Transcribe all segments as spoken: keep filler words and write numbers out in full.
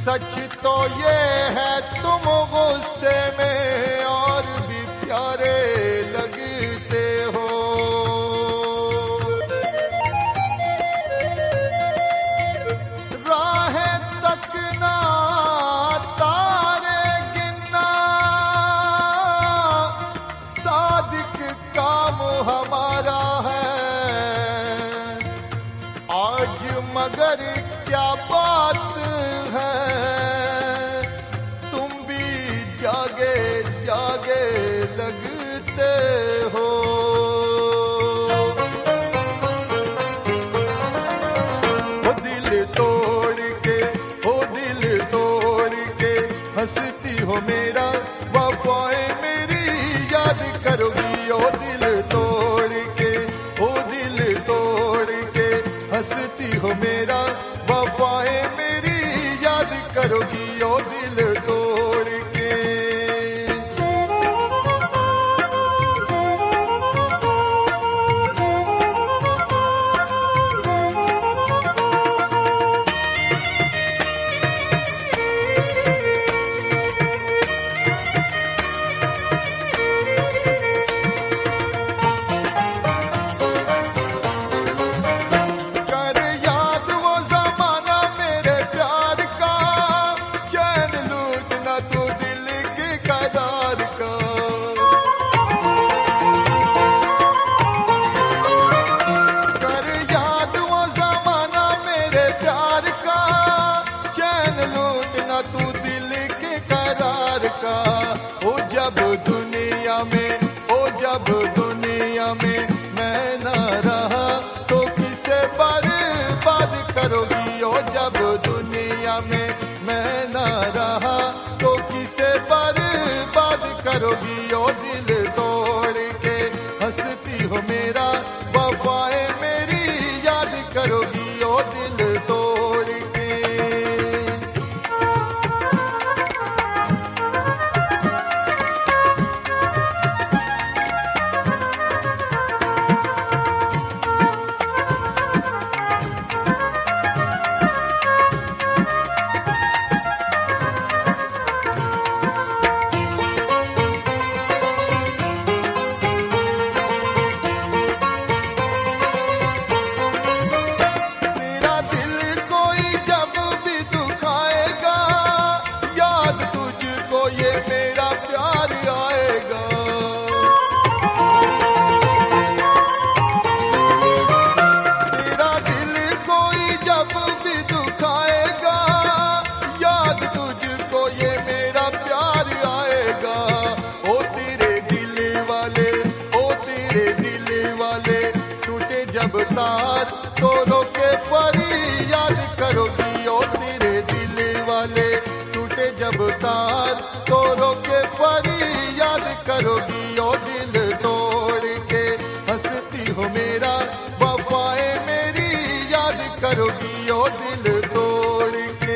सच तो ये है तुम गुस्से में और भी प्यारे लगते हो। राहें तकना तारे गिनना सादिक काम हमारा है आज, मगर क्या बात है तुम भी जागे जागे लगते हो। ओ दिल तोड़ के, ओ दिल तोड़ के हंसती हो मेरा, वफाएं मेरी याद करोगी। ओ दिल तोड़ के, ओ दिल तोड़ के हंसती हो मेरा, वफाएं मेरी याद करोगी। ओ दिल तोड़ के ओ जब दुनिया में, ओ जब दुनिया में मैं न रहा तो किसे बर्बाद करोगी। ओ जब दुनिया में मैं न रहा तो किसे बर्बाद करोगी। ओ दिल तोड़ के हंसती हो मेरा, वफाएं मेरी याद करोगी। ओ दिल तोड़ के जब तार तो रोके फरियाद करोगी। ओ तेरे दिल वाले टूटे जब तार तो रोके फरियाद करोगी। ओ दिल तोड़ के हंसती हो मेरा, वफाएं मेरी याद करोगी। ओ दिल तोड़ के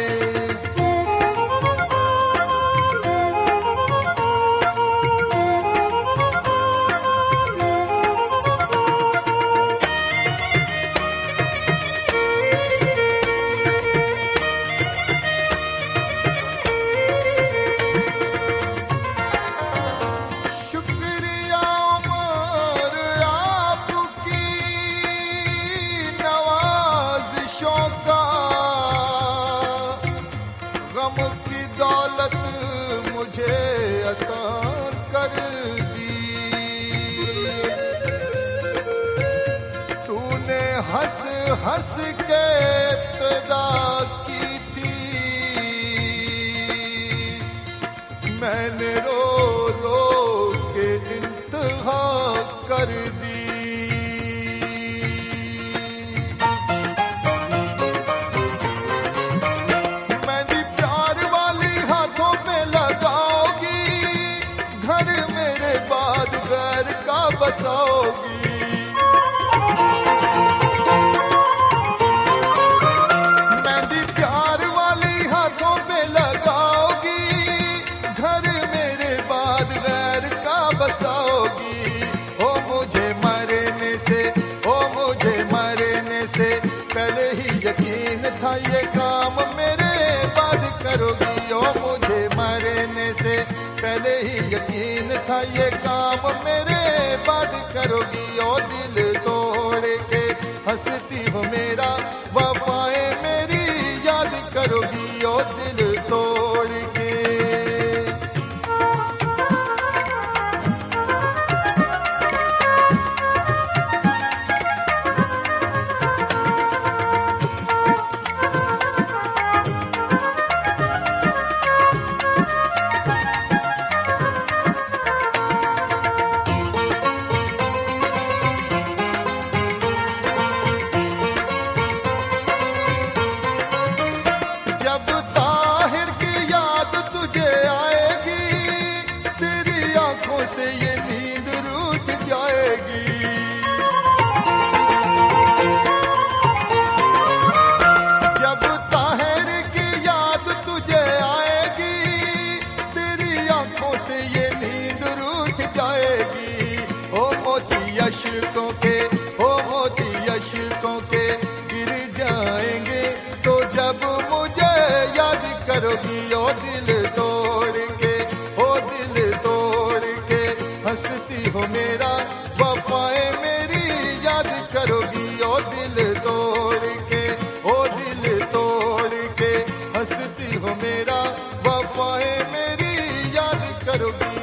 की दौलत मुझे अता कर दी। तूने हंस हंस के इब्तिदा की थी, मैंने रो रो के इंतहा कर दी। घर का बसाओगी, मेहंदी प्यार वाली हाथों पे लगाओगी, घर मेरे बाद गैर का बसाओगी। ओ मुझे मरने से, ओ मुझे मरने से पहले ही यकीन था ये काम मेरे बात करोगी। ओ मुझे मरने से पहले ही यकीन था ये काम मेरे बात करोगी। ओ दिल तोड़ के हंसती हो मेरा वफाएं मेरी याद करोगी। ओ दिल तोड़ के से ये नींद रूठ जाएगी। जब ताहिर की याद तुझे आएगी तेरी आंखों से ये नींद रूठ जाएगी। ओ मोती अश्कों के ओ मोती अश्कों के गिर जाएंगे तो जब मुझे याद करोगी। ओ दिल तोड़ के ओ दिल तोड़ के हंसती हो मेरा वफाएं मेरी याद करोगी। ओ दिल तोड़ के ओ दिल तोड़ के हंसती हो मेरा वफाएं मेरी याद करोगी।